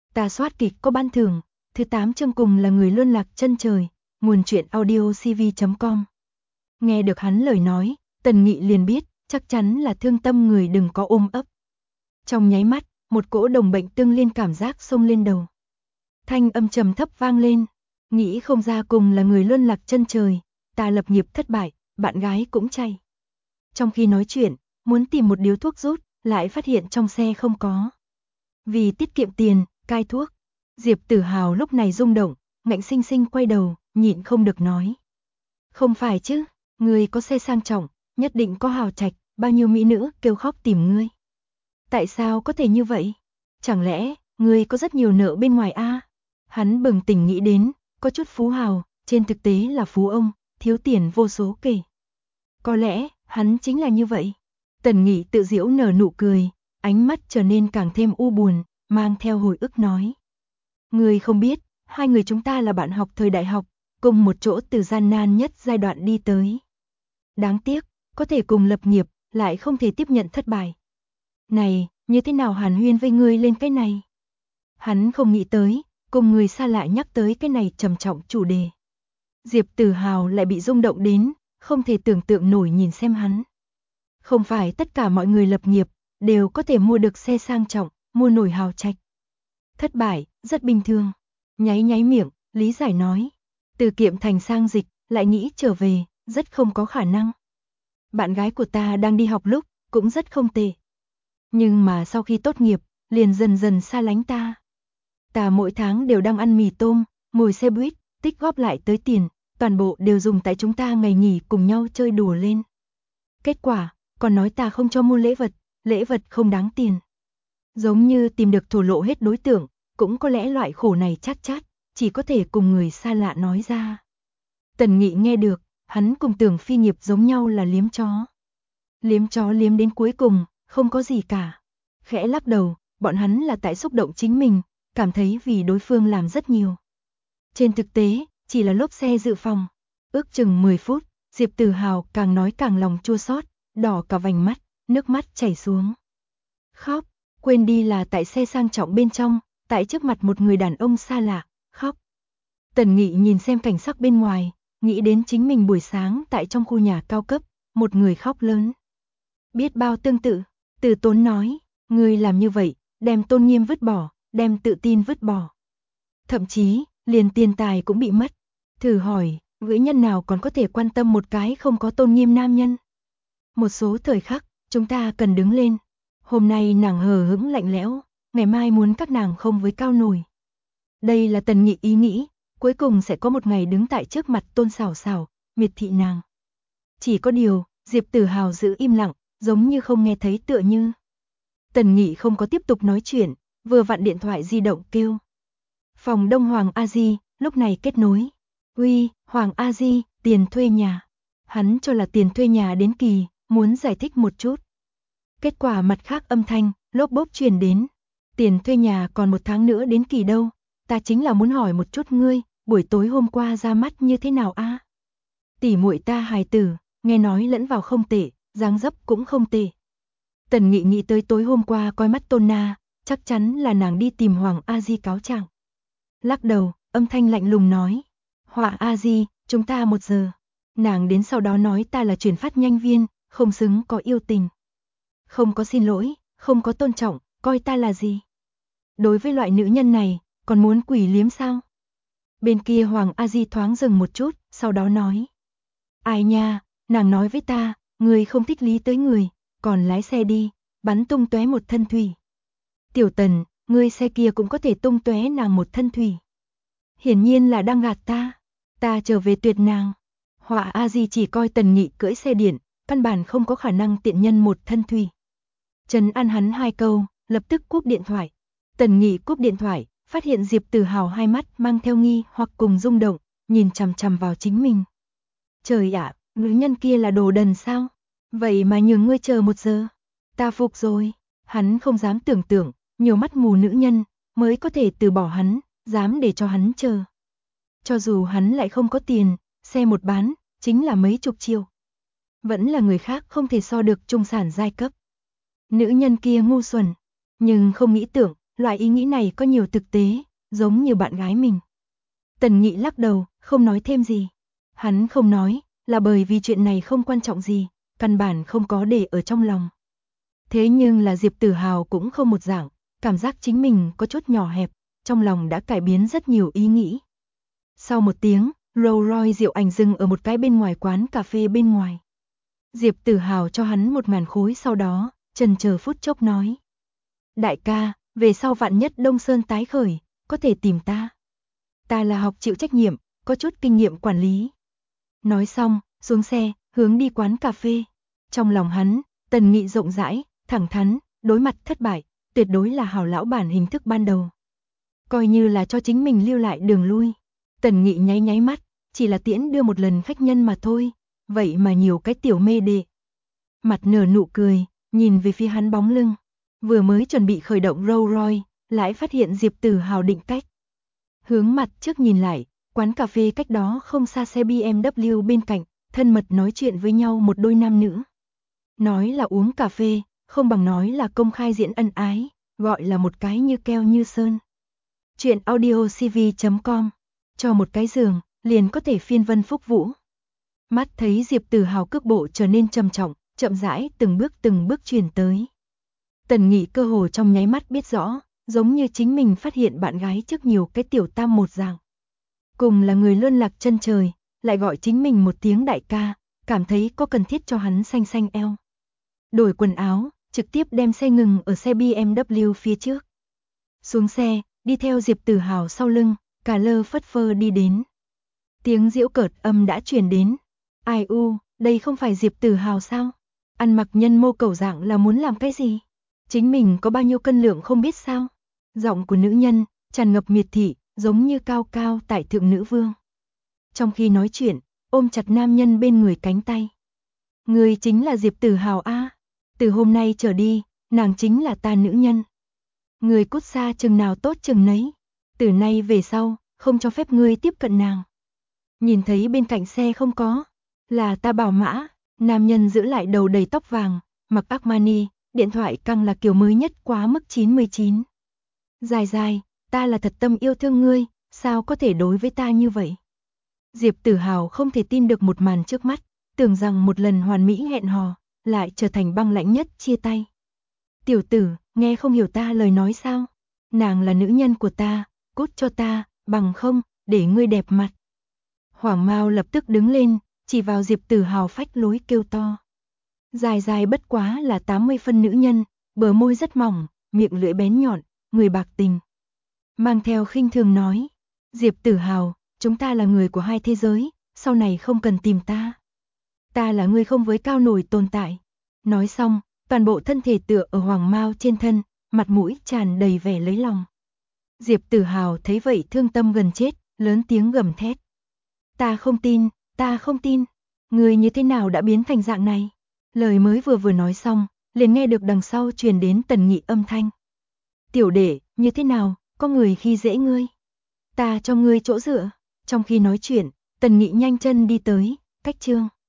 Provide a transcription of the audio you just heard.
Ta soát kịch có ban thưởng. Thứ 8 chương cùng là người luôn lạc chân trời. Nguồn truyện audio cv.com. Nghe được hắn lời nói, Tần Nghị liền biết, chắc chắn là thương tâm người đừng có ôm ấp. Trong nháy mắt, một cỗ đồng bệnh tương liên cảm giác xông lên đầu. Thanh âm trầm thấp vang lên, nghĩ không ra cùng là người luôn lạc chân trời, ta lập nghiệp thất bại, bạn gái cũng chay. Trong khi nói chuyện, muốn tìm một điếu thuốc rút, lại phát hiện trong xe không có. Vì tiết kiệm tiền, cai thuốc. Diệp Tử Hào lúc này rung động, ngạnh sinh sinh quay đầu, nhịn không được nói. Không phải chứ, ngươi có xe sang trọng, nhất định có hào trạch, bao nhiêu mỹ nữ kêu khóc tìm ngươi. Tại sao có thể như vậy? Chẳng lẽ, ngươi có rất nhiều nợ bên ngoài a? Hắn bừng tỉnh nghĩ đến, có chút phú hào, trên thực tế là phú ông, thiếu tiền vô số kể. Có lẽ, hắn chính là như vậy. Tần Nghị tự giễu nở nụ cười, ánh mắt trở nên càng thêm u buồn, mang theo hồi ức nói. Ngươi không biết, hai người chúng ta là bạn học thời đại học, cùng một chỗ từ gian nan nhất giai đoạn đi tới. Đáng tiếc, có thể cùng lập nghiệp, lại không thể tiếp nhận thất bại. Này, như thế nào hàn huyên với ngươi lên cái này? Hắn không nghĩ tới, cùng người xa lạ nhắc tới cái này trầm trọng chủ đề. Diệp Tử Hào lại bị rung động đến, không thể tưởng tượng nổi nhìn xem hắn. Không phải tất cả mọi người lập nghiệp, đều có thể mua được xe sang trọng, mua nổi hào trạch. Thất bại, rất bình thường. Nháy nháy miệng, lý giải nói. Từ kiệm thành sang dịch, lại nghĩ trở về, rất không có khả năng. Bạn gái của ta đang đi học lúc, cũng rất không tệ. Nhưng mà sau khi tốt nghiệp, liền dần dần xa lánh ta. Ta mỗi tháng đều đang ăn mì tôm, ngồi xe buýt, tích góp lại tới tiền, toàn bộ đều dùng tại chúng ta ngày nghỉ cùng nhau chơi đùa lên. Kết quả, còn nói ta không cho mua lễ vật không đáng tiền. Giống như tìm được thổ lộ hết đối tượng, cũng có lẽ loại khổ này chát chát, chỉ có thể cùng người xa lạ nói ra. Tần Nghị nghe được, hắn cùng Tưởng Phi Nghiệp giống nhau là liếm chó. Liếm chó liếm đến cuối cùng, không có gì cả. Khẽ lắc đầu, bọn hắn là tại xúc động chính mình, cảm thấy vì đối phương làm rất nhiều. Trên thực tế, chỉ là lốp xe dự phòng. Ước chừng 10 phút, Diệp Tử Hào càng nói càng lòng chua xót, đỏ cả vành mắt, nước mắt chảy xuống. Khóc, quên đi là tại xe sang trọng bên trong, tại trước mặt một người đàn ông xa lạ, khóc. Tần Nghị nhìn xem cảnh sắc bên ngoài, nghĩ đến chính mình buổi sáng tại trong khu nhà cao cấp, một người khóc lớn. Biết bao tương tự, Từ Tốn nói, ngươi làm như vậy, đem tôn nghiêm vứt bỏ, đem tự tin vứt bỏ. Thậm chí, liền tiền tài cũng bị mất. Thử hỏi, nữ nhân nào còn có thể quan tâm một cái không có tôn nghiêm nam nhân? Một số thời khắc, chúng ta cần đứng lên. Hôm nay nàng hờ hững lạnh lẽo, ngày mai muốn các nàng không với cao nổi. Đây là Tần Nghị ý nghĩ, cuối cùng sẽ có một ngày đứng tại trước mặt Tôn Sảo Sảo, miệt thị nàng. Chỉ có điều, Diệp Tử Hào giữ im lặng, giống như không nghe thấy tựa như. Tần Nghị không có tiếp tục nói chuyện, vừa vặn điện thoại di động kêu. Phòng Đông Hoàng A Di, lúc này kết nối. Uy, Hoàng A Di, tiền thuê nhà. Hắn cho là tiền thuê nhà đến kỳ, muốn giải thích một chút. Kết quả mặt khác âm thanh, lốp bốp truyền đến. Tiền thuê nhà còn 1 tháng nữa đến kỳ đâu, ta chính là muốn hỏi một chút ngươi, buổi tối hôm qua ra mắt như thế nào a? Tỷ muội ta hài tử, nghe nói lẫn vào không tệ, dáng dấp cũng không tệ. Tần Nghị nghĩ tới tối hôm qua coi mắt Tôn Na, chắc chắn là nàng đi tìm Hoàng A Di cáo trạng. Lắc đầu, âm thanh lạnh lùng nói, Hoàng A Di, chúng ta 1 giờ. Nàng đến sau đó nói ta là chuyển phát nhanh viên, không xứng có yêu tình. Không có xin lỗi, không có tôn trọng, coi ta là gì? Đối với loại nữ nhân này, còn muốn quỷ liếm sao? Bên kia Hoàng A Di thoáng dừng một chút, sau đó nói. Ai nha, nàng nói với ta, người không thích lý tới người, còn lái xe đi, bắn tung tóe một thân thủy. Tiểu Tần, ngươi xe kia cũng có thể tung tóe nàng một thân thủy. Hiển nhiên là đang gạt ta trở về tuyệt nàng. Hoàng A Di chỉ coi Tần Nghị cưỡi xe điện, căn bản không có khả năng tiện nhân một thân thủy. Trấn an hắn 2 câu, lập tức cúp điện thoại. Tần Nghị cúp điện thoại, phát hiện Diệp Tử Hào hai mắt mang theo nghi hoặc cùng rung động, nhìn chằm chằm vào chính mình. Trời ạ, nữ nhân kia là đồ đần sao? Vậy mà nhường ngươi chờ 1 giờ. Ta phục rồi. Hắn không dám tưởng tượng, nhiều mắt mù nữ nhân mới có thể từ bỏ hắn, dám để cho hắn chờ. Cho dù hắn lại không có tiền, xe một bán, chính là mấy chục triệu. Vẫn là người khác không thể so được trung sản giai cấp. Nữ nhân kia ngu xuẩn, nhưng không nghĩ tưởng, loại ý nghĩ này có nhiều thực tế, giống như bạn gái mình. Tần Nghị lắc đầu, không nói thêm gì. Hắn không nói, là bởi vì chuyện này không quan trọng gì, căn bản không có để ở trong lòng. Thế nhưng là Diệp Tử Hào cũng không một dạng, cảm giác chính mình có chút nhỏ hẹp, trong lòng đã cải biến rất nhiều ý nghĩ. Sau một tiếng, Rolls Royce Diệu Ảnh dừng ở một cái bên ngoài quán cà phê bên ngoài. Diệp Tử Hào cho hắn 1.000 khối, sau đó, chần chờ phút chốc nói. Đại ca, về sau vạn nhất Đông Sơn tái khởi, có thể tìm ta. Ta là học chịu trách nhiệm, có chút kinh nghiệm quản lý. Nói xong, xuống xe, hướng đi quán cà phê. Trong lòng hắn, Tần Nghị rộng rãi, thẳng thắn, đối mặt thất bại, tuyệt đối là hảo lão bản hình thức ban đầu. Coi như là cho chính mình lưu lại đường lui. Tần Nghị nháy nháy mắt, chỉ là tiễn đưa một lần khách nhân mà thôi, vậy mà nhiều cái tiểu mê đệ. Mặt nở nụ cười, nhìn về phía hắn bóng lưng. Vừa mới chuẩn bị khởi động Rolls Royce, lại phát hiện Diệp Tử Hào định cách. Hướng mặt trước nhìn lại, quán cà phê cách đó không xa xe BMW bên cạnh, thân mật nói chuyện với nhau một đôi nam nữ. Nói là uống cà phê, không bằng nói là công khai diễn ân ái, gọi là một cái như keo như sơn. Chuyện audiocv.com, cho một cái giường, liền có thể phiên vân phúc vũ. Mắt thấy Diệp Tử Hào cước bộ trở nên trầm trọng, chậm rãi từng bước truyền tới. Tần Nghị cơ hồ trong nháy mắt biết rõ, giống như chính mình phát hiện bạn gái trước nhiều cái tiểu tam một dạng. Cùng là người luân lạc chân trời, lại gọi chính mình một tiếng đại ca, cảm thấy có cần thiết cho hắn xanh xanh eo. Đổi quần áo, trực tiếp đem xe ngừng ở xe BMW phía trước. Xuống xe, đi theo Diệp Tử Hào sau lưng, cả lơ phất phơ đi đến. Tiếng giễu cợt âm đã truyền đến. Ai u, đây không phải Diệp Tử Hào sao? Ăn mặc nhân mô cầu dạng là muốn làm cái gì? Chính mình có bao nhiêu cân lượng không biết sao? Giọng của nữ nhân, tràn ngập miệt thị, giống như cao cao tại thượng nữ vương. Trong khi nói chuyện, ôm chặt nam nhân bên người cánh tay. Người chính là Diệp Tử Hào a. Từ hôm nay trở đi, nàng chính là ta nữ nhân. Người cút xa chừng nào tốt chừng nấy. Từ nay về sau, không cho phép ngươi tiếp cận nàng. Nhìn thấy bên cạnh xe không có, là ta bảo mã. Nam nhân giữ lại đầu đầy tóc vàng, mặc Armani, điện thoại căng là kiểu mới nhất quá mức 99. Dài dài, ta là thật tâm yêu thương ngươi, sao có thể đối với ta như vậy? Diệp Tử Hào không thể tin được một màn trước mắt, tưởng rằng một lần hoàn mỹ hẹn hò, lại trở thành băng lãnh nhất chia tay. Tiểu tử, nghe không hiểu ta lời nói sao? Nàng là nữ nhân của ta, cút cho ta, bằng không, để ngươi đẹp mặt. Hoàng Mao lập tức đứng lên, chỉ vào Diệp Tử Hào phách lối kêu to. Dài dài bất quá là 80 phân nữ nhân, bờ môi rất mỏng, miệng lưỡi bén nhọn, người bạc tình. Mang theo khinh thường nói, Diệp Tử Hào, chúng ta là người của hai thế giới, sau này không cần tìm ta. Ta là người không với cao nổi tồn tại. Nói xong, toàn bộ thân thể tựa ở Hoàng Mao trên thân, mặt mũi tràn đầy vẻ lấy lòng. Diệp Tử Hào thấy vậy thương tâm gần chết, lớn tiếng gầm thét. Ta không tin, người như thế nào đã biến thành dạng này? Lời mới vừa nói xong, liền nghe được đằng sau truyền đến Tần Nghị âm thanh. Tiểu đệ, như thế nào, có người khi dễ ngươi? Ta cho ngươi chỗ dựa. Trong khi nói chuyện, Tần Nghị nhanh chân đi tới, cách chương.